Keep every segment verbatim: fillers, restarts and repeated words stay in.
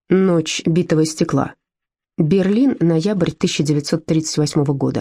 Ночь битого стекла. Берлин, ноябрь тысяча девятьсот тридцать восьмого года.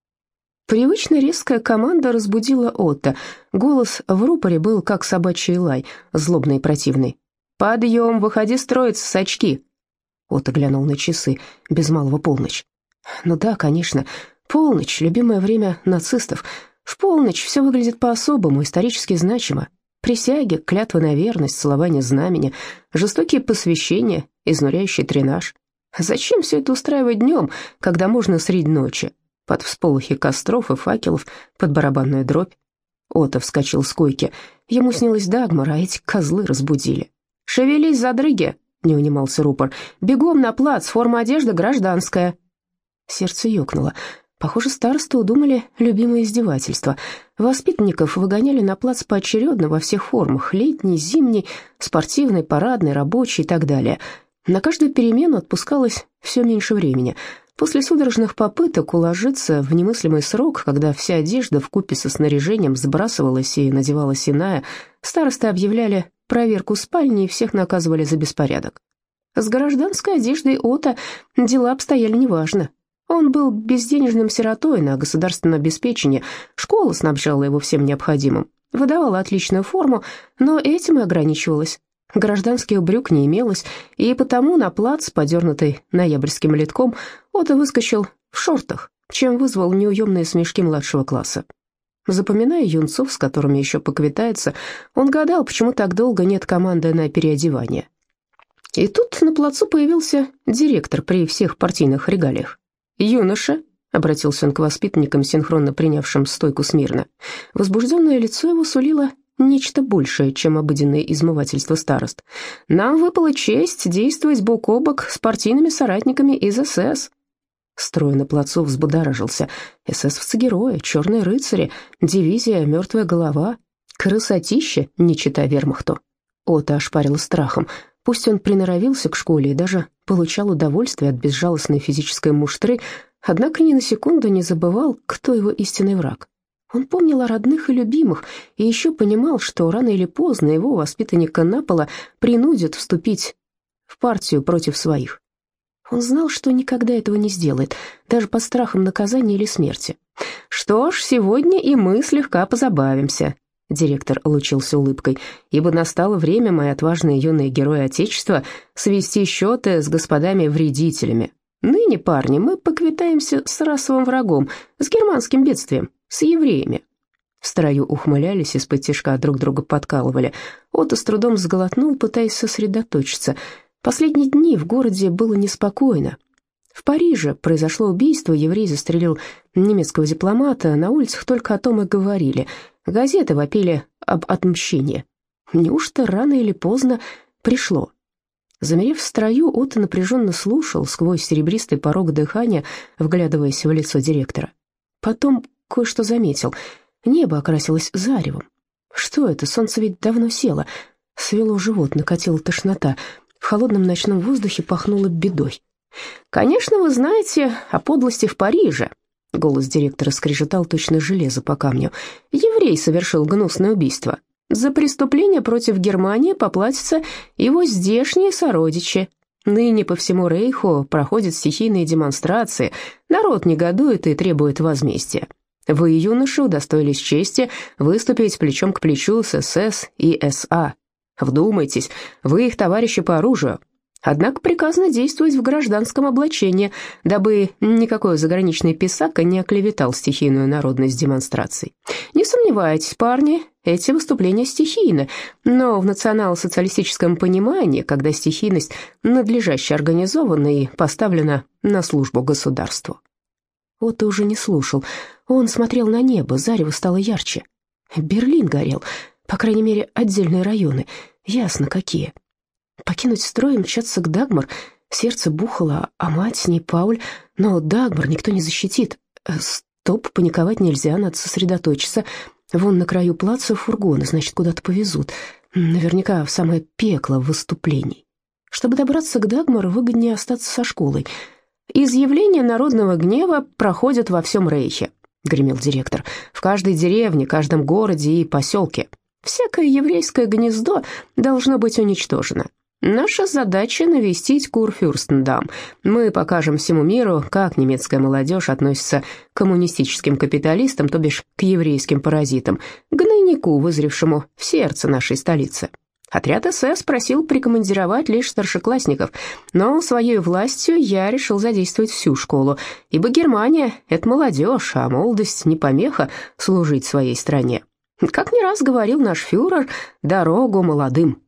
Привычно резкая команда разбудила Отто. Голос в рупоре был как собачий лай, злобный и противный. «Подъем, выходи строиться, сачки!» Отто глянул на часы, без малого полночь. «Ну да, конечно, полночь, любимое время нацистов. В полночь все выглядит по-особому, исторически значимо. Присяги, клятва на верность, целование знамени, жестокие посвящения, изнуряющий тренаж. Зачем все это устраивать днем, когда можно средь ночи, под всполохи костров и факелов, под барабанную дробь?» Отто вскочил с койки. Ему снилась Дагмар, а эти козлы разбудили. «Шевелись, задрыги!» — не унимался рупор. «Бегом на плац, форма одежды гражданская!» Сердце ёкнуло. Похоже, старосты удумали любимое издевательство. Воспитанников выгоняли на плац поочередно во всех формах: летний, зимний, спортивный, парадный, рабочий и так далее. На каждую перемену отпускалось все меньше времени. После судорожных попыток уложиться в немыслимый срок, когда вся одежда вкупе со снаряжением сбрасывалась и надевалась иная, старосты объявляли проверку спальни и всех наказывали за беспорядок. С гражданской одеждой Отто дела обстояли неважно. Он был безденежным сиротой на государственном обеспечении, школа снабжала его всем необходимым, выдавала отличную форму, но этим и ограничивалась. Гражданских брюк не имелось, и потому на плац, подернутый ноябрьским литком, Отто выскочил в шортах, чем вызвал неуемные смешки младшего класса. Запоминая юнцов, с которыми еще поквитается, он гадал, почему так долго нет команды на переодевание. И тут на плацу появился директор при всех партийных регалиях. «Юноша», — обратился он к воспитанникам, синхронно принявшим стойку смирно. Возбужденное лицо его сулило нечто большее, чем обыденное измывательство старост. «Нам выпала честь действовать бок о бок с партийными соратниками из СС». Строй на плацу взбудоражился. Эсэсовцы-герои, черные рыцари, дивизия «Мертвая голова». Красотища, не чита вермахту. Отто ошпарило страхом. Пусть он приноровился к школе и даже получал удовольствие от безжалостной физической муштры, однако ни на секунду не забывал, кто его истинный враг. Он помнил о родных и любимых, и еще понимал, что рано или поздно его, воспитанника Напола, принудят вступить в партию против своих. Он знал, что никогда этого не сделает, даже под страхом наказания или смерти. «Что ж, сегодня и мы слегка позабавимся», — директор лучился улыбкой, «ибо настало время, мои отважные юные герои Отечества, свести счеты с господами-вредителями. Ныне, парни, мы поквитаемся с расовым врагом, с германским бедствием, с евреями». В строю ухмылялись, из-под тишка друг друга подкалывали. Отто с трудом сглотнул, пытаясь сосредоточиться. Последние дни в городе было неспокойно. В Париже произошло убийство, еврей застрелил немецкого дипломата, на улицах только о том и говорили. Газеты вопили об отмщении. Неужто рано или поздно пришло? Замерев в строю, Отто напряженно слушал сквозь серебристый порог дыхания, вглядываясь в лицо директора. Потом кое-что заметил. Небо окрасилось заревом. Что это? Солнце ведь давно село. Свело живот, накатила тошнота. В холодном ночном воздухе пахнуло бедой. «Конечно, вы знаете о подлости в Париже», — голос директора скрежетал точно железо по камню. «Еврей совершил гнусное убийство. За преступление против Германии поплатятся его здешние сородичи. Ныне по всему Рейху проходят стихийные демонстрации. Народ негодует и требует возмездия. Вы, юноши, удостоились чести выступить плечом к плечу с СС и СА. Вдумайтесь, вы их товарищи по оружию. Однако приказано действовать в гражданском облачении, дабы никакой заграничный писака не оклеветал стихийную народность демонстраций. Не сомневайтесь, парни, эти выступления стихийны, но в национал-социалистическом понимании, когда стихийность надлежаще организована и поставлена на службу государству». Отто уже не слушал. Он смотрел на небо, зарево стало ярче. Берлин горел, по крайней мере, отдельные районы. Ясно, какие. Покинуть строй и мчаться к Дагмар. Сердце бухало, а мать с ней Пауль. Но Дагмар никто не защитит. Стоп, паниковать нельзя, надо сосредоточиться. Вон на краю плаца фургоны, значит, куда-то повезут. Наверняка в самое пекло выступлений. Чтобы добраться к Дагмар, выгоднее остаться со школой. «Изъявления народного гнева проходят во всем Рейхе», — гремел директор. «В каждой деревне, каждом городе и поселке. Всякое еврейское гнездо должно быть уничтожено. Наша задача — навестить Курфюрстендам. Мы покажем всему миру, как немецкая молодежь относится к коммунистическим капиталистам, то бишь к еврейским паразитам, гнойнику, вызревшему в сердце нашей столицы. Отряд СС просил прикомандировать лишь старшеклассников, но своей властью я решил задействовать всю школу, ибо Германия — это молодежь, а молодость не помеха служить своей стране. Как не раз говорил наш фюрер, дорогу молодым.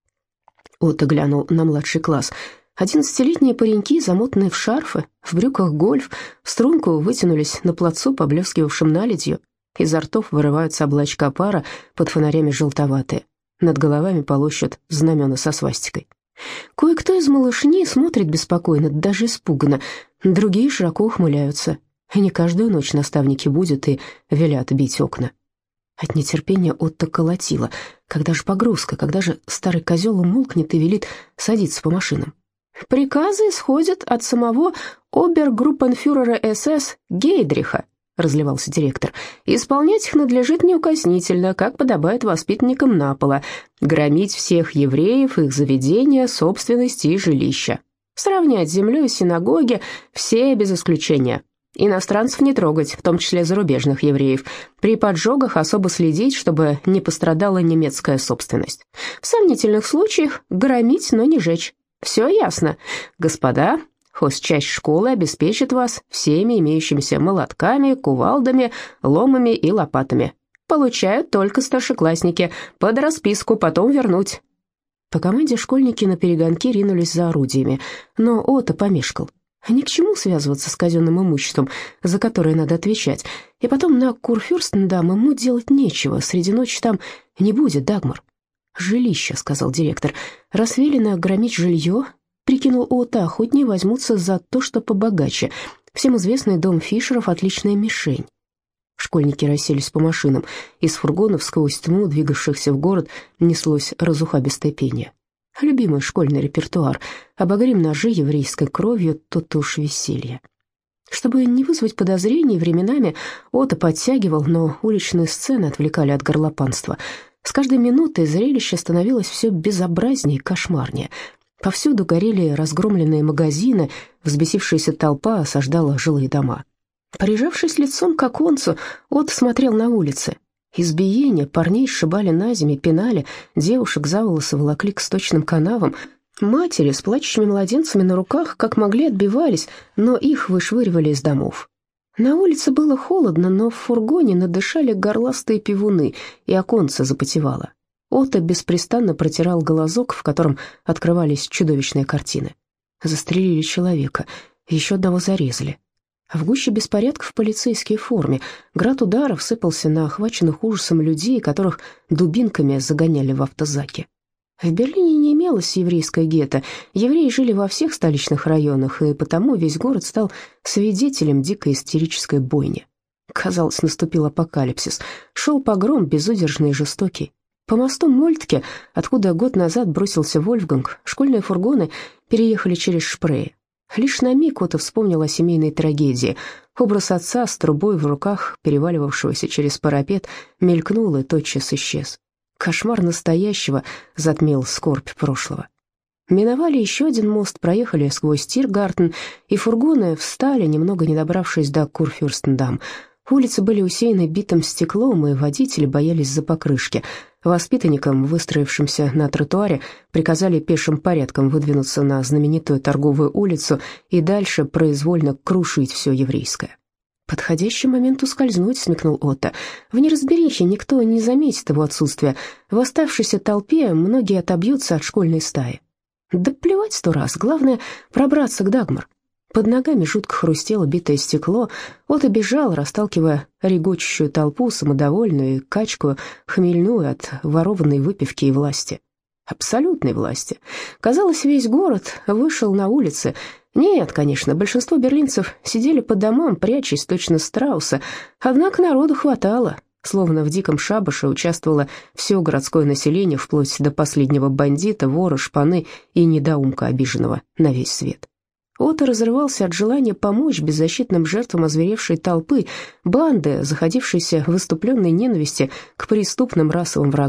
Отто глянул на младший класс. Одиннадцатилетние пареньки, замотанные в шарфы, в брюках гольф, в струнку вытянулись на плацу, поблескивавшем наледью. Изо ртов вырываются облачка пара, под фонарями желтоватые. Над головами полощут знамена со свастикой. Кое-кто из малышней смотрит беспокойно, даже испуганно. Другие широко ухмыляются. Не каждую ночь наставники будут и велят бить окна. От нетерпения Отто колотило. Когда же погрузка, когда же старый козел умолкнет и велит садиться по машинам? «Приказы исходят от самого обергруппенфюрера СС Гейдриха», — разливался директор. «Исполнять их надлежит неукоснительно, как подобает воспитанникам Напола, громить всех евреев, их заведения, собственности и жилища, сравнять с землей синагоги, все без исключения». Иностранцев не трогать, в том числе зарубежных евреев. При поджогах особо следить, чтобы не пострадала немецкая собственность. В сомнительных случаях громить, но не жечь. Все ясно. Господа, хозчасть школы обеспечит вас всеми имеющимися молотками, кувалдами, ломами и лопатами. Получают только старшеклассники. Под расписку, потом вернуть. По команде школьники наперегонки ринулись за орудиями, но Отто помешкал. Ни к чему связываться с казенным имуществом, за которое надо отвечать. И потом на Курфюрстендам ему делать нечего, среди ночи там не будет, Дагмар. «Жилище», — сказал директор. «Раз велено громить жилье», — прикинул Отто, — «охотнее возьмутся за то, что побогаче. Всем известный дом Фишеров — отличная мишень». Школьники расселись по машинам. Из фургонов сквозь тьму, двигавшихся в город, неслось разухабистое пение. Любимый школьный репертуар. Обогрим ножи еврейской кровью, то-то уж веселье. Чтобы не вызвать подозрений, временами Отто подтягивал, но уличные сцены отвлекали от горлопанства. С каждой минутой зрелище становилось все безобразнее и кошмарнее. Повсюду горели разгромленные магазины, взбесившаяся толпа осаждала жилые дома. Прижавшись лицом к оконцу, Отто смотрел на улицы. Избиения, парней сшибали на землю, пинали, девушек за волосы волокли к сточным канавам. Матери с плачущими младенцами на руках как могли отбивались, но их вышвыривали из домов. На улице было холодно, но в фургоне надышали горластые пивуны, и оконце запотевало. Отто беспрестанно протирал глазок, в котором открывались чудовищные картины. Застрелили человека, еще одного зарезали. В гуще беспорядков в полицейской форме град ударов сыпался на охваченных ужасом людей, которых дубинками загоняли в автозаки. В Берлине не имелось еврейское гетто, евреи жили во всех столичных районах, и потому весь город стал свидетелем дикой истерической бойни. Казалось, наступил апокалипсис, шел погром безудержный и жестокий. По мосту Мольтке, откуда год назад бросился Вольфганг, школьные фургоны переехали через Шпрее. Лишь на миг Отто вспомнил о семейной трагедии. Образ отца с трубой в руках, переваливавшегося через парапет, мелькнул и тотчас исчез. Кошмар настоящего затмил скорбь прошлого. Миновали еще один мост, проехали сквозь Тиргартен, и фургоны встали, немного не добравшись до Курфюрстендам. Улицы были усеяны битым стеклом, и водители боялись за покрышки. Воспитанникам, выстроившимся на тротуаре, приказали пешим порядком выдвинуться на знаменитую торговую улицу и дальше произвольно крушить все еврейское. «Подходящий момент ускользнуть», — смекнул Отто. «В неразберихе никто не заметит его отсутствия. В оставшейся толпе многие отобьются от школьной стаи». «Да плевать сто раз, главное — пробраться к Дагмар». Под ногами жутко хрустело битое стекло. Отто бежал, расталкивая регочущую толпу, самодовольную и качкую, хмельную от ворованной выпивки и власти. Абсолютной власти. Казалось, весь город вышел на улицы. Нет, конечно, большинство берлинцев сидели по домам, прячась точно страуса, однако народу хватало. Словно в диком шабаше участвовало все городское население, вплоть до последнего бандита, вора, шпаны и недоумка, обиженного на весь свет. Отто разрывался от желания помочь беззащитным жертвам озверевшей толпы, банды, заходившейся в выступленной ненависти к преступным расовым врагам.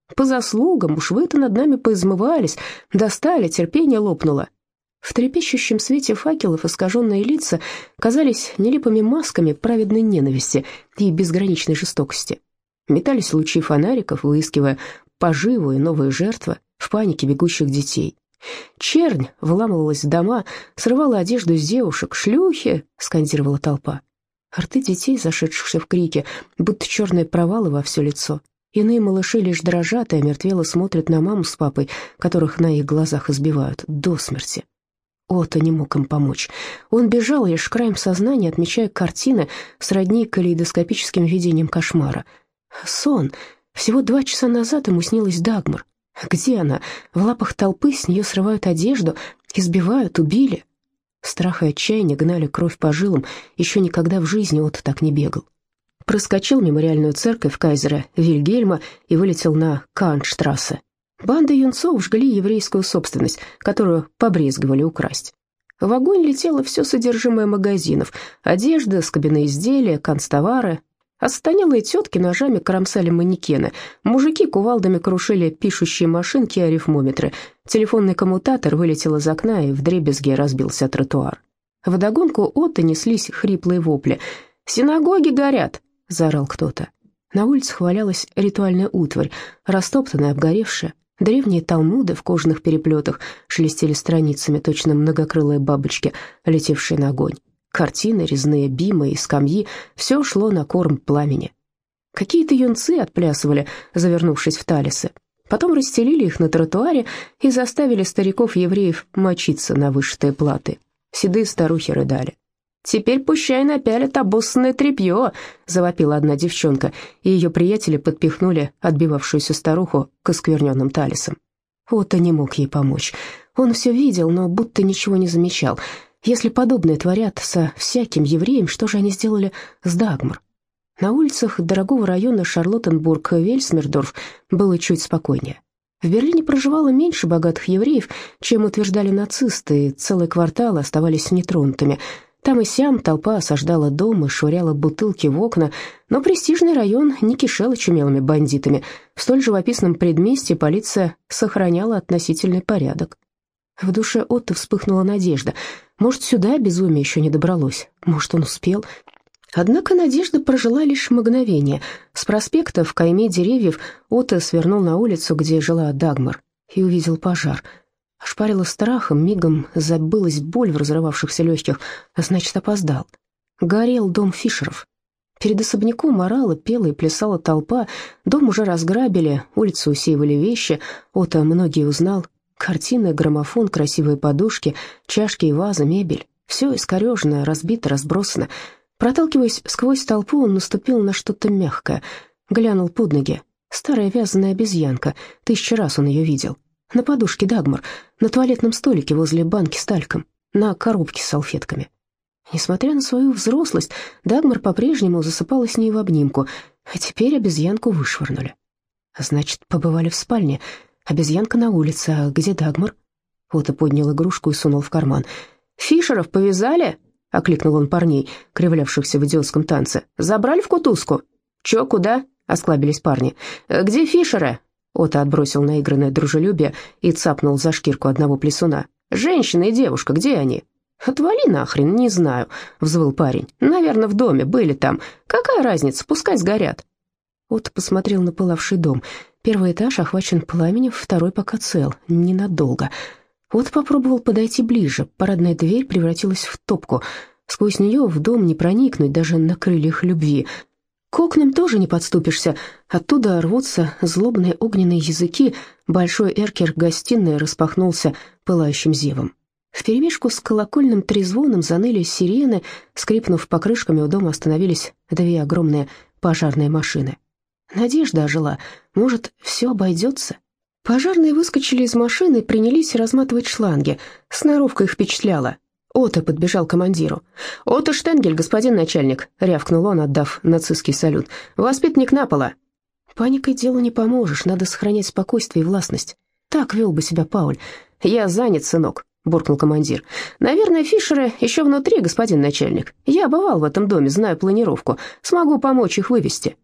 По заслугам, уж вы-то над нами поизмывались, достали, терпение лопнуло». В трепещущем свете факелов искаженные лица казались нелепыми масками праведной ненависти и безграничной жестокости. Метались лучи фонариков, выискивая поживу и новые жертвы в панике бегущих детей. Чернь вламывалась в дома, срывала одежду с девушек. «Шлюхи!» — скандировала толпа. Рты детей, зашедшихся в крики, будто черные провалы во все лицо. Иные малыши лишь дрожат и омертвело смотрят на маму с папой, которых на их глазах избивают до смерти. Отто не мог им помочь. Он бежал лишь краем сознания, отмечая картины сродни калейдоскопическим видениям кошмара. Сон. Всего два часа назад ему снилась Дагмар. Где она? В лапах толпы, с нее срывают одежду, избивают, убили. Страх и отчаяние гнали кровь по жилам. Еще никогда в жизни Отто так не бегал. Проскочил мемориальную церковь кайзера Вильгельма и вылетел на Кантштрассе. Банды юнцов жгли еврейскую собственность, которую побрезговали украсть. В огонь летело все содержимое магазинов: одежда, скобяные изделия, канцтовары. Останелые тетки ножами кромсали манекены, мужики кувалдами крушили пишущие машинки и арифмометры. Телефонный коммутатор вылетел из окна и вдребезги разбился о тротуар. Вдогонку Отто неслись хриплые вопли. «Синагоги горят!» — заорал кто-то. На улицах валялась ритуальная утварь, растоптанная, обгоревшая. Древние талмуды в кожаных переплетах шелестели страницами, точно многокрылые бабочки, летевшие на огонь. Картины, резные бимы и скамьи — все шло на корм пламени. Какие-то юнцы отплясывали, завернувшись в талисы. Потом расстелили их на тротуаре и заставили стариков-евреев мочиться на вышитые платы. Седые старухи рыдали. «Теперь пущай напялят обоссанное тряпье», — завопила одна девчонка, и ее приятели подпихнули отбивавшуюся старуху к оскверненным талисам. Отто не мог ей помочь. Он все видел, но будто ничего не замечал. Если подобное творят со всяким евреем, что же они сделали с Дагмар? На улицах дорогого района Шарлоттенбург-Вельсмердорф было чуть спокойнее. В Берлине проживало меньше богатых евреев, чем утверждали нацисты, и целые кварталы оставались нетронутыми. Там и сям толпа осаждала дом и швыряла бутылки в окна, но престижный район не кишел очумелыми бандитами. В столь живописном предместье полиция сохраняла относительный порядок. В душе Отто вспыхнула надежда. Может, сюда безумие еще не добралось, может, он успел. Однако надежда прожила лишь мгновение. С проспекта в кайме деревьев Отто свернул на улицу, где жила Дагмар, и увидел пожар. Ошпарило страхом, мигом забылась боль в разрывавшихся легких, а значит, опоздал. Горел дом Фишеров. Перед особняком орала, пела и плясала толпа. Дом уже разграбили, улицу усеивали вещи. Отто многие узнал. Картины, граммофон, красивые подушки, чашки и вазы, мебель. Все искорежено, разбито, разбросано. Проталкиваясь сквозь толпу, он наступил на что-то мягкое. Глянул под ноги. Старая вязаная обезьянка. Тысячу раз он ее видел. На подушке Дагмар, на туалетном столике возле банки с тальком, на коробке с салфетками. Несмотря на свою взрослость, Дагмар по-прежнему засыпала с ней в обнимку, а теперь обезьянку вышвырнули. Значит, побывали в спальне. Обезьянка на улице, а где Дагмар? Отто поднял игрушку и сунул в карман. «Фишеров повязали?» — окликнул он парней, кривлявшихся в идиотском танце. «Забрали в кутузку?» «Чё, куда?» — осклабились парни. «Где Фишеры?» Отто отбросил наигранное дружелюбие и цапнул за шкирку одного плесуна. «Женщина и девушка, где они?» «Отвали нахрен, не знаю», — взвыл парень. «Наверное, в доме, были там. Какая разница, пускай сгорят». Отто посмотрел на пылавший дом. Первый этаж охвачен пламенем, второй пока цел, ненадолго. Отто попробовал подойти ближе. Парадная дверь превратилась в топку. Сквозь нее в дом не проникнуть даже на крыльях любви. К окнам тоже не подступишься. Оттуда рвутся злобные огненные языки. Большой эркер гостиной распахнулся пылающим зевом. Вперемешку с колокольным трезвоном заныли сирены. Скрипнув покрышками, у дома остановились две огромные пожарные машины. Надежда ожила. Может, все обойдется? Пожарные выскочили из машины и принялись разматывать шланги. Сноровка их впечатляла. Отто подбежал к командиру. «Отто Штенгель, господин начальник», — рявкнул он, отдав нацистский салют. «Воспитанник Напола». Паникой делу не поможешь, надо сохранять спокойствие и властность. Так вел бы себя Пауль. «Я занят, сынок», — буркнул командир. «Наверное, Фишеры еще внутри, господин начальник. Я бывал в этом доме, знаю планировку. Смогу помочь их вывести».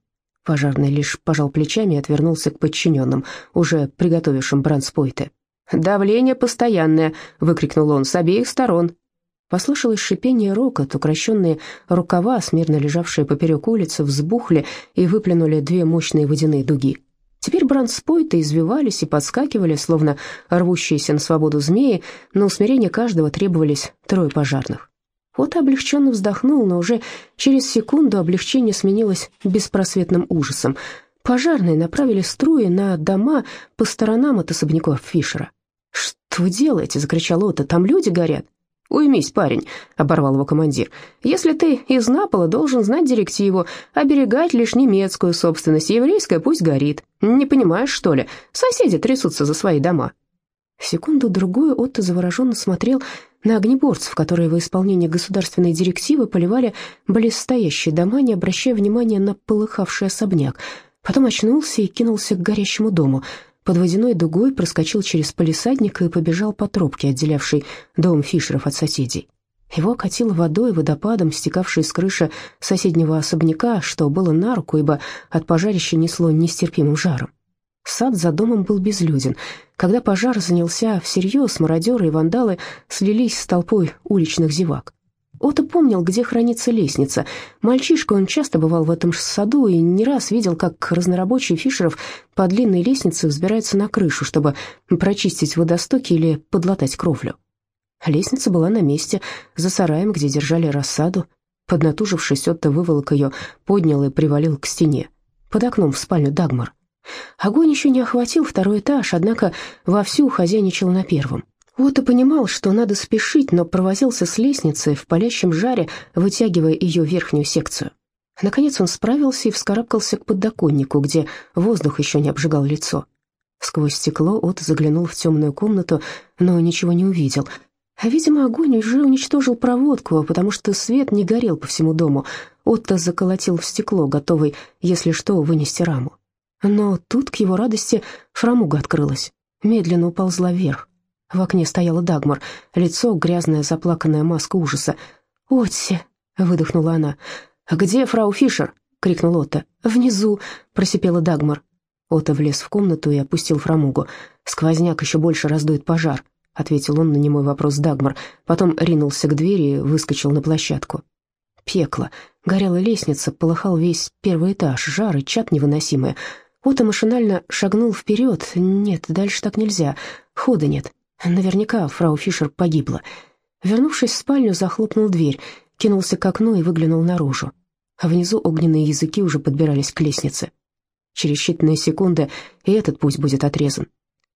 Пожарный лишь пожал плечами и отвернулся к подчиненным, уже приготовившим бранспойты. «Давление постоянное!» — выкрикнул он с обеих сторон. Послышалось шипение и рокот, укращенные рукава, смирно лежавшие поперек улицы, взбухли и выплюнули две мощные водяные дуги. Теперь бранспойты извивались и подскакивали, словно рвущиеся на свободу змеи, на усмирение каждого требовались трое пожарных. Отто облегченно вздохнул, но уже через секунду облегчение сменилось беспросветным ужасом. Пожарные направили струи на дома по сторонам от особняков Фишера. «Что вы делаете?» — закричал Отто. «Там люди горят». «Уймись, парень», — оборвал его командир. «Если ты из Напола, должен знать директиву, оберегать лишь немецкую собственность, еврейская пусть горит. Не понимаешь, что ли? Соседи трясутся за свои дома». Секунду-другую Отто завороженно смотрел на огнеборцев, которые во исполнение государственной директивы поливали близстоящие дома, не обращая внимания на полыхавший особняк. Потом очнулся и кинулся к горящему дому. Под водяной дугой проскочил через палисадник и побежал по тропке, отделявшей дом Фишеров от соседей. Его окатило водой, водопадом, стекавшей с крыши соседнего особняка, что было на руку, ибо от пожарища несло нестерпимым жаром. Сад за домом был безлюден. Когда пожар занялся всерьез, мародеры и вандалы слились с толпой уличных зевак. Отто помнил, где хранится лестница. Мальчишка, он часто бывал в этом саду и не раз видел, как разнорабочие Фишеров по длинной лестнице взбираются на крышу, чтобы прочистить водостоки или подлатать кровлю. Лестница была на месте, за сараем, где держали рассаду. Поднатужившись, Отто выволок ее, поднял и привалил к стене. Под окном в спальню Дагмар. Огонь еще не охватил второй этаж, однако вовсю хозяйничал на первом. Отто понимал, что надо спешить, но провозился с лестницей в палящем жаре, вытягивая ее верхнюю секцию. Наконец он справился и вскарабкался к подоконнику, где воздух еще не обжигал лицо. Сквозь стекло Отто заглянул в темную комнату, но ничего не увидел. А, видимо, огонь уже уничтожил проводку, потому что свет не горел по всему дому. Отто заколотил в стекло, готовый, если что, вынести раму. Но тут, к его радости, фрамуга открылась, медленно уползла вверх. В окне стояла Дагмар, лицо, грязная заплаканная маска ужаса. «Отси!» — выдохнула она. «Где фрау Фишер?» — крикнул Отто. «Внизу!» — просипела Дагмар. Отто влез в комнату и опустил фрамугу. «Сквозняк еще больше раздует пожар», — ответил он на немой вопрос Дагмар. Потом ринулся к двери и выскочил на площадку. Пекло. Горела лестница, полыхал весь первый этаж, жар и чад невыносимый. Отто машинально шагнул вперед. Нет, дальше так нельзя. Хода нет. Наверняка фрау Фишер погибла. Вернувшись в спальню, захлопнул дверь, кинулся к окну и выглянул наружу. А внизу огненные языки уже подбирались к лестнице. Через считанные секунды и этот путь будет отрезан.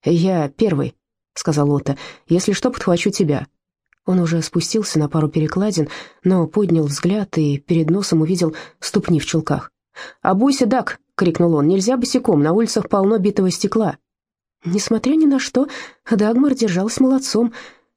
«Я первый», — сказал Отто. «Если что, подхвачу тебя». Он уже спустился на пару перекладин, но поднял взгляд и перед носом увидел ступни в чулках. «Обуйся, Даг!» — крикнул он. «Нельзя босиком, на улицах полно битого стекла». Несмотря ни на что, Дагмар держалась молодцом.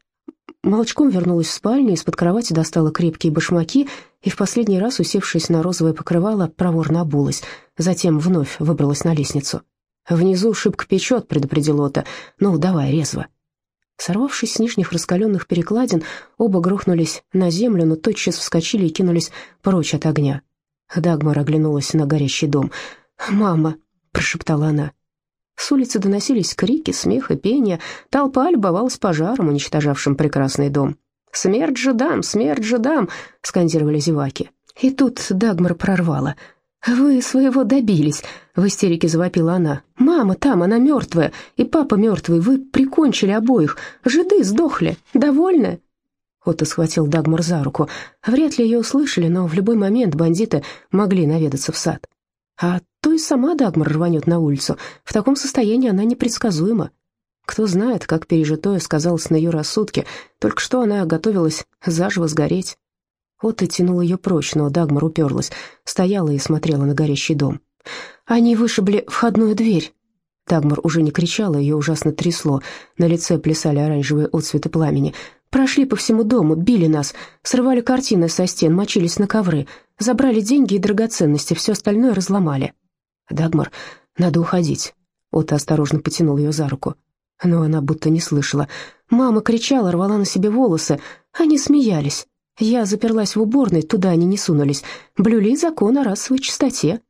Молчком вернулась в спальню, из-под кровати достала крепкие башмаки и в последний раз, усевшись на розовое покрывало, проворно обулась. Затем вновь выбралась на лестницу. «Внизу шибко печет», — предупредил Отто. «Ну, давай, резво». Сорвавшись с нижних раскаленных перекладин, оба грохнулись на землю, но тотчас вскочили и кинулись прочь от огня. Дагмар оглянулась на горящий дом. «Мама», — прошептала она. С улицы доносились крики, смех и пение. Толпа любовалась пожаром, уничтожавшим прекрасный дом. «Смерть жидам! Смерть жидам!» — скандировали зеваки. И тут Дагмар прорвала. «Вы своего добились!» — в истерике завопила она. «Мама там, она мертвая, и папа мертвый. Вы прикончили обоих. Жиды сдохли. Довольны?» Отто схватил Дагмар за руку. Вряд ли ее услышали, но в любой момент бандиты могли наведаться в сад. А то и сама Дагмар рванет на улицу. В таком состоянии она непредсказуема. Кто знает, как пережитое сказалось на ее рассудке. Только что она готовилась заживо сгореть. Отто тянул ее прочь, но Дагмар уперлась, стояла и смотрела на горящий дом. «Они вышибли входную дверь». Дагмар уже не кричала, ее ужасно трясло. На лице плясали оранжевые отцветы пламени. «Прошли по всему дому, били нас, срывали картины со стен, мочились на ковры, забрали деньги и драгоценности, все остальное разломали». «Дагмар, надо уходить». Отто осторожно потянул ее за руку. Но она будто не слышала. Мама кричала, рвала на себе волосы. Они смеялись. Я заперлась в уборной, туда они не сунулись. Блюли закон о расовой чистоте.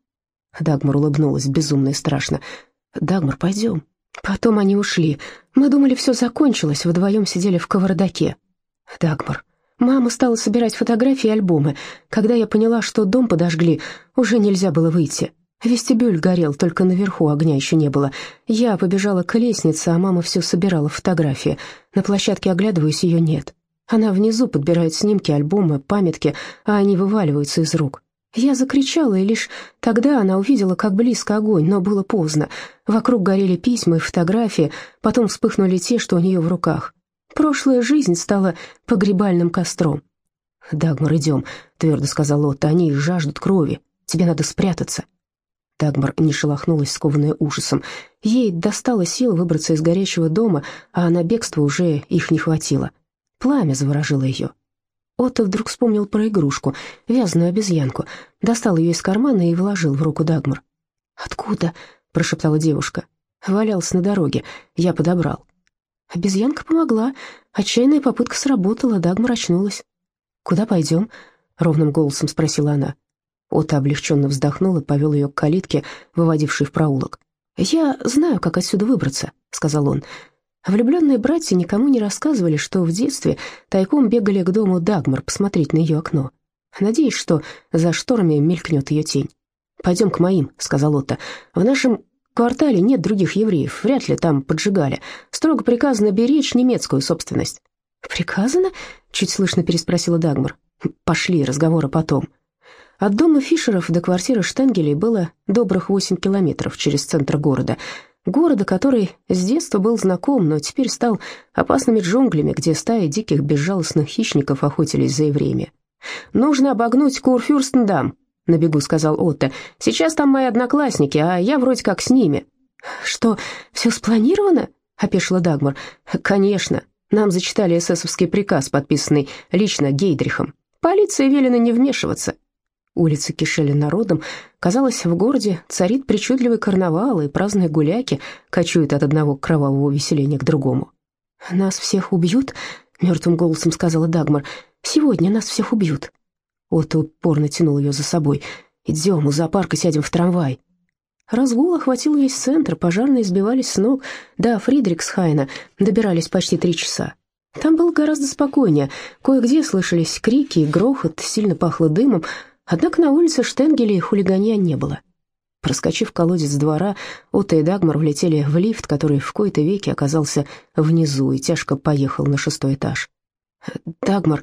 Дагмар улыбнулась безумно и страшно. «Дагмар, пойдем». Потом они ушли. Мы думали, все закончилось, вдвоем сидели в кавардаке. «Дагмар». Мама стала собирать фотографии и альбомы. Когда я поняла, что дом подожгли, уже нельзя было выйти. Вестибюль горел, только наверху огня еще не было. Я побежала к лестнице, а мама все собирала фотографии. На площадке оглядываюсь, ее нет. Она внизу подбирает снимки, альбомы, памятки, а они вываливаются из рук. Я закричала, и лишь тогда она увидела, как близко огонь, но было поздно. Вокруг горели письма и фотографии, потом вспыхнули те, что у нее в руках. Прошлая жизнь стала погребальным костром. «Дагмар, идем», — твердо сказал Отто, — «они жаждут крови, тебе надо спрятаться». Дагмар не шелохнулась, скованная ужасом. Ей достало сил выбраться из горящего дома, а на бегство уже их не хватило. Пламя заворожило ее. Отто вдруг вспомнил про игрушку, вязаную обезьянку, достал ее из кармана и вложил в руку Дагмар. «Откуда?» — прошептала девушка. «Валялась на дороге, я подобрал». Обезьянка помогла, отчаянная попытка сработала, Дагмар очнулась. «Куда пойдем?» — ровным голосом спросила она. Отто облегченно вздохнул и повел ее к калитке, выводившей в проулок. «Я знаю, как отсюда выбраться», — сказал он. Влюбленные братья никому не рассказывали, что в детстве тайком бегали к дому Дагмар посмотреть на ее окно, надеясь, что за шторами мелькнет ее тень. «Пойдем к моим», — сказал Отто. «В нашем квартале нет других евреев, вряд ли там поджигали. Строго приказано беречь немецкую собственность». «Приказано?» — чуть слышно переспросила Дагмар. «Пошли, разговоры потом». От дома Фишеров до квартиры Штенгелей было добрых восемь километров через центр города. Города, который с детства был знаком, но теперь стал опасными джунглями, где стаи диких безжалостных хищников охотились за евреями. «Нужно обогнуть Курфюрстендам», — на бегу сказал Отто. «Сейчас там мои одноклассники, а я вроде как с ними». «Что, все спланировано?» — опешила Дагмар. «Конечно. Нам зачитали эсэсовский приказ, подписанный лично Гейдрихом. Полиции велено не вмешиваться». Улицы кишели народом. Казалось, в городе царит причудливый карнавал, и праздные гуляки кочуют от одного кровавого веселения к другому. «Нас всех убьют?» — мертвым голосом сказала Дагмар. «Сегодня нас всех убьют». Отто упорно тянул ее за собой. «Идем, у зоопарка сядем в трамвай». Разгул охватил весь центр, пожарные сбивались с ног. До Фридриксхайна добирались почти три часа. Там было гораздо спокойнее. Кое-где слышались крики и грохот, сильно пахло дымом. Однако на улице Штенгелей хулиганья не было. Проскочив колодец двора, Отто и Дагмар влетели в лифт, который в кои-то веки оказался внизу и тяжко поехал на шестой этаж. «Дагмар,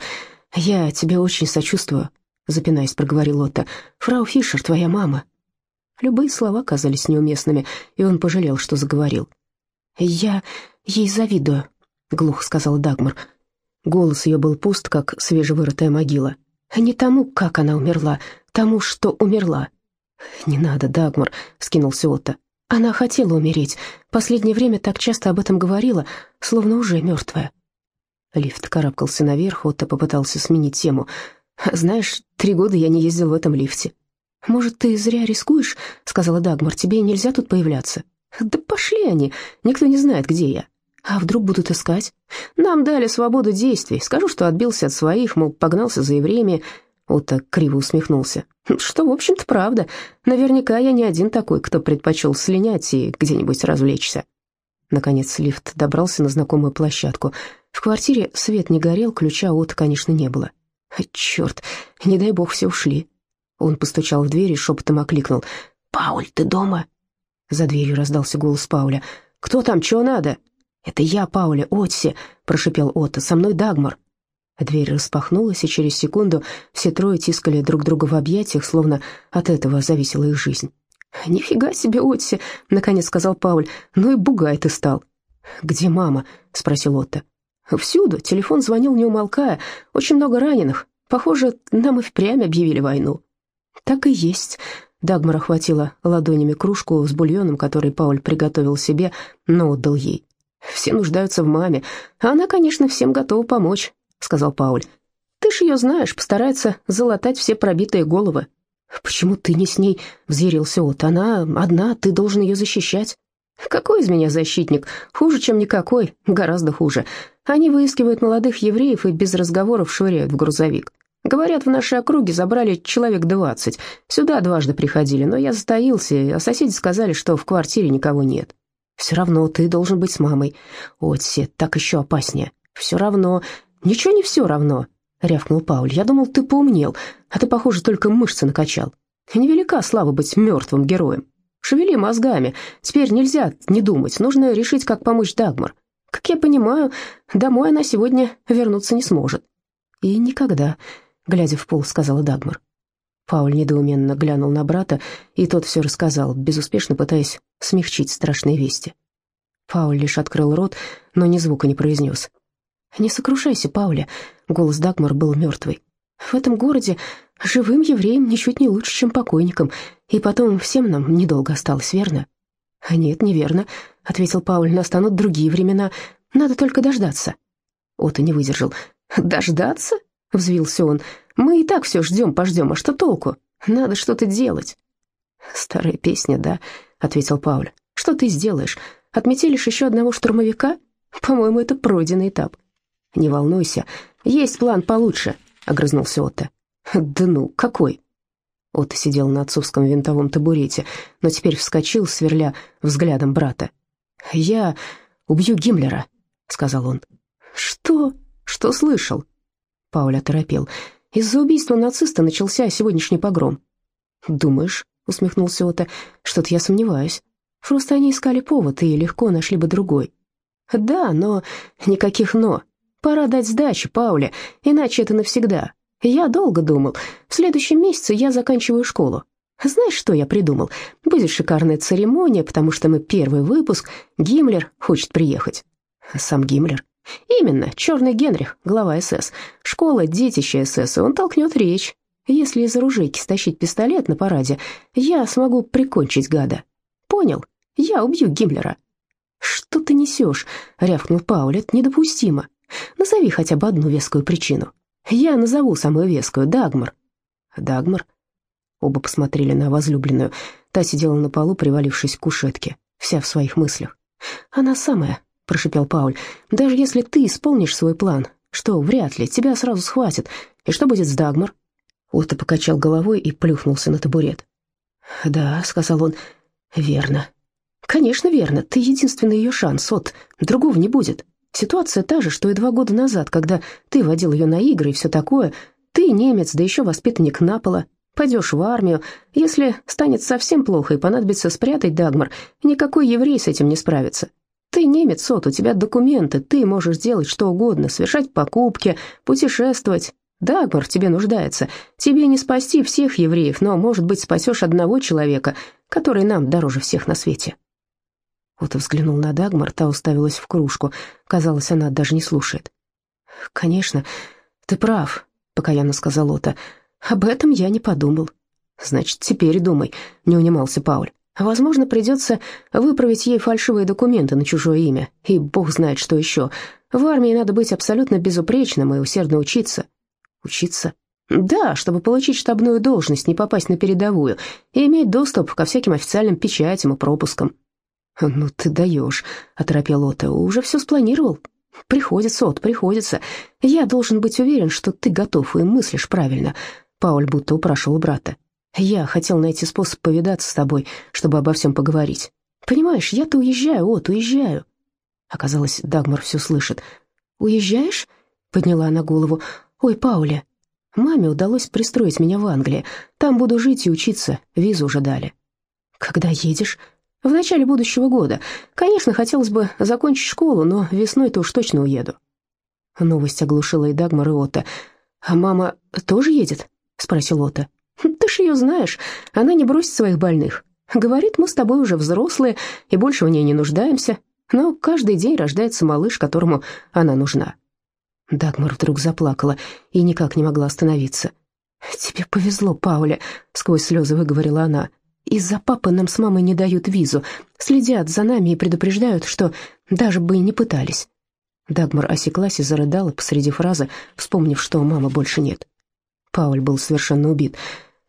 я тебе очень сочувствую», — запинаясь, проговорил Отто. «Фрау Фишер, твоя мама». Любые слова казались неуместными, и он пожалел, что заговорил. «Я ей завидую», — глухо сказала Дагмар. Голос ее был пуст, как свежевырытая могила. «Не тому, как она умерла, тому, что умерла». «Не надо, Дагмар», — вскинулся Отто. «Она хотела умереть. Последнее время так часто об этом говорила, словно уже мертвая». Лифт карабкался наверх, Отто попытался сменить тему. «Знаешь, три года я не ездил в этом лифте». «Может, ты зря рискуешь?» — сказала Дагмар. «Тебе нельзя тут появляться». «Да пошли они, никто не знает, где я». «А вдруг будут искать?» «Нам дали свободу действий. Скажу, что отбился от своих, мол, погнался за евреями». Отто криво усмехнулся. «Что, в общем-то, правда. Наверняка я не один такой, кто предпочел слинять и где-нибудь развлечься». Наконец лифт добрался на знакомую площадку. В квартире свет не горел, ключа у Отто, конечно, не было. «Черт, не дай бог, все ушли». Он постучал в дверь и шепотом окликнул. «Пауль, ты дома?» За дверью раздался голос Пауля. «Кто там, чего надо?» «Это я, Пауля, Отси», — прошипел Отто. «Со мной Дагмар». Дверь распахнулась, и через секунду все трое тискали друг друга в объятиях, словно от этого зависела их жизнь. «Нифига себе, Отси», — наконец сказал Пауль. «Ну и бугай ты стал». «Где мама?» — спросил Отто. «Всюду. Телефон звонил, не умолкая. Очень много раненых. Похоже, нам и впрямь объявили войну». «Так и есть». Дагмар охватила ладонями кружку с бульоном, который Пауль приготовил себе, но отдал ей. «Все нуждаются в маме, а она, конечно, всем готова помочь», — сказал Пауль. «Ты ж ее знаешь, постарается залатать все пробитые головы». «Почему ты не с ней?» — взъярился Отто. «Она одна, ты должен ее защищать». «Какой из меня защитник? Хуже, чем никакой, гораздо хуже. Они выискивают молодых евреев и без разговоров швыряют в грузовик. Говорят, в нашей округе забрали человек двадцать. Сюда дважды приходили, но я затаился, а соседи сказали, что в квартире никого нет. Все равно ты должен быть с мамой. Отси, так еще опаснее. Все равно. Ничего не все равно, рявкнул Пауль. Я думал, ты поумнел, а ты, похоже, только мышцы накачал. Невелика слава быть мертвым героем. Шевели мозгами. Теперь нельзя не думать. Нужно решить, как помочь Дагмар. Как я понимаю, домой она сегодня вернуться не сможет. И никогда, глядя в пол, сказала Дагмар. Пауль недоуменно глянул на брата, и тот все рассказал, безуспешно пытаясь смягчить страшные вести. Пауль лишь открыл рот, но ни звука не произнес. «Не сокрушайся, Пауля», — голос Дагмар был мертвый. «В этом городе живым евреям ничуть не лучше, чем покойникам, и потом всем нам недолго осталось, верно?» «Нет, неверно», — ответил Пауль, — «настанут другие времена, надо только дождаться». Отто не выдержал. «Дождаться?» — взвился он. «Мы и так все ждем-пождем, а что толку? Надо что-то делать». «Старая песня, да?» — ответил Пауль. «Что ты сделаешь? Отметелишь еще одного штурмовика? По-моему, это пройденный этап». «Не волнуйся, есть план получше», — огрызнулся Отто. «Да ну, какой?» Отто сидел на отцовском винтовом табурете, но теперь вскочил, сверля взглядом брата. «Я убью Гиммлера», — сказал он. «Что? Что слышал?» Пауль оторопел. «Из-за убийства нациста начался сегодняшний погром». «Думаешь?» — усмехнулся Отто. «Что-то я сомневаюсь. Просто они искали повод и легко нашли бы другой». «Да, но никаких «но». Пора дать сдачи, Пауле, иначе это навсегда. Я долго думал. В следующем месяце я заканчиваю школу. Знаешь, что я придумал? Будет шикарная церемония, потому что мы первый выпуск. Гиммлер хочет приехать». «Сам Гиммлер?» «Именно, черный Генрих, глава СС. Школа, детище СС, и он толкнет речь. Если из оружейки стащить пистолет на параде, я смогу прикончить гада. Понял? Я убью Гиммлера». «Что ты несешь?» — рявкнул Пауль. «Это недопустимо. Назови хотя бы одну вескую причину». «Я назову самую вескую, Дагмар». «Дагмар?» Оба посмотрели на возлюбленную. Та сидела на полу, привалившись к кушетке, вся в своих мыслях. «Она самая», — прошипел Пауль. «Даже если ты исполнишь свой план, что вряд ли, тебя сразу схватят. И что будет с Дагмар?» Отто покачал головой и плюхнулся на табурет. «Да», — сказал он, — «верно». «Конечно, верно. Ты единственный ее шанс, От. Другого не будет. Ситуация та же, что и два года назад, когда ты водил ее на игры и все такое. Ты немец, да еще воспитанник Напола. Пойдешь в армию. Если станет совсем плохо и понадобится спрятать Дагмар, никакой еврей с этим не справится. Ты немец, От, у тебя документы, ты можешь делать что угодно, совершать покупки, путешествовать. Дагмар в тебе нуждается. Тебе не спасти всех евреев, но, может быть, спасешь одного человека, который нам дороже всех на свете». Отто взглянул на Дагмар, та уставилась в кружку. Казалось, она даже не слушает. «Конечно, ты прав», — покаянно сказал Отто. «Об этом я не подумал». «Значит, теперь думай», — не унимался Пауль. «Возможно, придется выправить ей фальшивые документы на чужое имя, и бог знает, что еще. В армии надо быть абсолютно безупречным и усердно учиться». «Учиться?» «Да, чтобы получить штабную должность, не попасть на передовую, и иметь доступ ко всяким официальным печатям и пропускам». «Ну ты даешь», — оторопел Отто. «Уже все спланировал?» «Приходится, От, приходится. Я должен быть уверен, что ты готов и мыслишь правильно». Пауль будто упрашивал брата. «Я хотел найти способ повидаться с тобой, чтобы обо всем поговорить. Понимаешь, я-то уезжаю, От, уезжаю». Оказалось, Дагмар все слышит. «Уезжаешь?» — подняла она голову. «Ой, Пауля, маме удалось пристроить меня в Англии. Там буду жить и учиться, визу уже дали». «Когда едешь?» «В начале будущего года. Конечно, хотелось бы закончить школу, но весной-то уж точно уеду». Новость оглушила и Дагмар, и Отто. «А мама тоже едет?» — спросил Отто. «Ты ж ее знаешь, она не бросит своих больных. Говорит, мы с тобой уже взрослые и больше в ней не нуждаемся, но каждый день рождается малыш, которому она нужна». Дагмар вдруг заплакала и никак не могла остановиться. «Тебе повезло, Пауля», — сквозь слезы выговорила она. «Из-за папы нам с мамой не дают визу, следят за нами и предупреждают, что даже бы и не пытались». Дагмар осеклась и зарыдала посреди фразы, вспомнив, что мамы больше нет. Пауль был совершенно убит.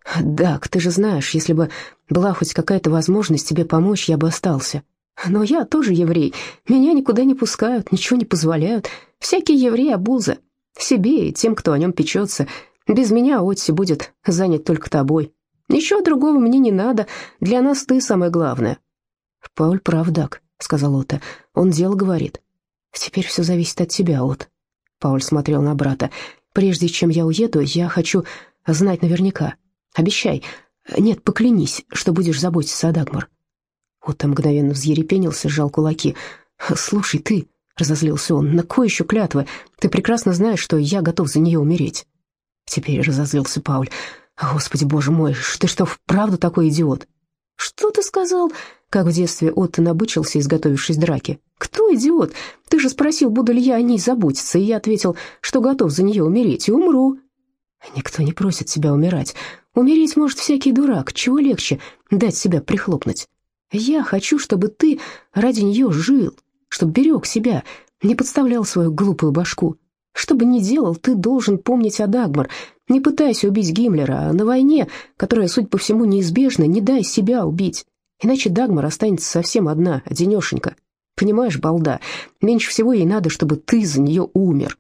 «Даг, ты же знаешь, если бы была хоть какая-то возможность тебе помочь, я бы остался. Но я тоже еврей, меня никуда не пускают, ничего не позволяют. Всякие евреи — обуза. Себе и тем, кто о нем печется. Без меня Отси будет занят только тобой. Ничего другого мне не надо, для нас ты самое главное». «Пауль прав, Даг», — сказал Отто, — «он дело говорит». «Теперь все зависит от тебя, От». Пауль смотрел на брата. «Прежде чем я уеду, я хочу знать наверняка. Обещай, нет, поклянись, что будешь заботиться о Дагмар». Отто мгновенно взъерепенился, сжал кулаки. «Слушай, ты», — разозлился он, — «на кой еще клятвы? Ты прекрасно знаешь, что я готов за нее умереть». Теперь разозлился Пауль. «Господи, боже мой, ты что, вправду такой идиот?» «Что ты сказал?» Как в детстве Отто набычился, изготовившись к драке. «Кто идиот? Ты же спросил, буду ли я о ней заботиться, и я ответил, что готов за нее умереть, и умру». «Никто не просит тебя умирать. Умереть может всякий дурак. Чего легче дать себя прихлопнуть? Я хочу, чтобы ты ради нее жил, чтобы берег себя, не подставлял свою глупую башку. Что бы ни делал, ты должен помнить о Дагмар. Не пытайся убить Гиммлера, а на войне, которая, судя по всему, неизбежна, не дай себя убить. Иначе Дагмар останется совсем одна, одинешенька. Понимаешь, балда, меньше всего ей надо, чтобы ты за нее умер».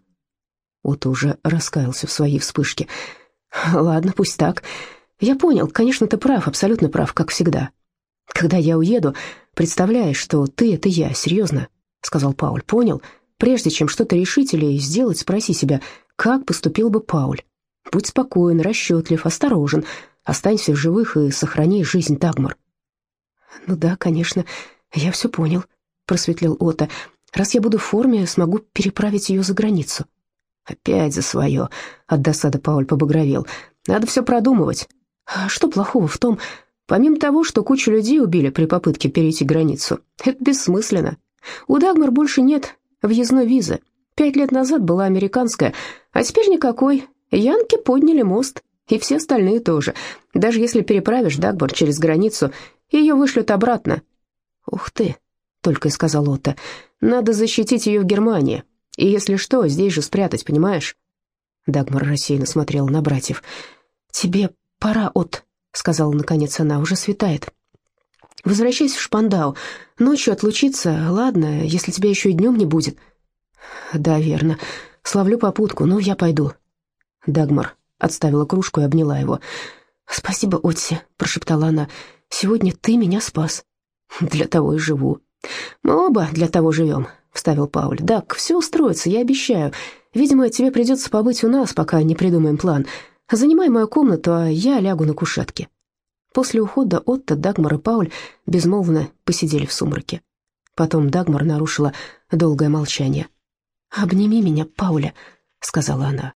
Отто уже раскаялся в своей вспышке. «Ладно, пусть так. Я понял, конечно, ты прав, абсолютно прав, как всегда. Когда я уеду, представляешь, что ты — это я, серьезно», — сказал Пауль. «Понял? Прежде чем что-то решить или сделать, спроси себя, как поступил бы Пауль. Будь спокоен, расчетлив, осторожен, останься в живых и сохрани жизнь Дагмар». «Ну да, конечно, я все понял», — просветлел Отто. «Раз я буду в форме, смогу переправить ее за границу». «Опять за свое», — от досады Пауль побагровел. «Надо все продумывать. А что плохого в том, помимо того, что кучу людей убили при попытке перейти границу, это бессмысленно. У Дагмар больше нет въездной визы. Пять лет назад была американская, а теперь никакой. Янки подняли мост, и все остальные тоже. Даже если переправишь Дагмар через границу, ее вышлют обратно». «Ух ты», — только и сказал Отто, — «надо защитить ее в Германии. И если что, здесь же спрятать, понимаешь?» Дагмар рассеянно смотрела на братьев. «Тебе пора, От», — сказала наконец она, — «уже светает. Возвращайся в Шпандау. Ночью отлучиться, ладно, если тебя еще и днем не будет». «Да, верно. Словлю попутку, но я пойду». Дагмар отставила кружку и обняла его. «Спасибо, Отси», — прошептала она. «Сегодня ты меня спас». «Для того и живу». «Мы оба для того живем», — вставил Пауль. «Даг, все устроится, я обещаю. Видимо, тебе придется побыть у нас, пока не придумаем план. Занимай мою комнату, а я лягу на кушетке». После ухода Отто, Дагмар и Пауль безмолвно посидели в сумраке. Потом Дагмар нарушила долгое молчание. «Обними меня, Пауля», — сказала она.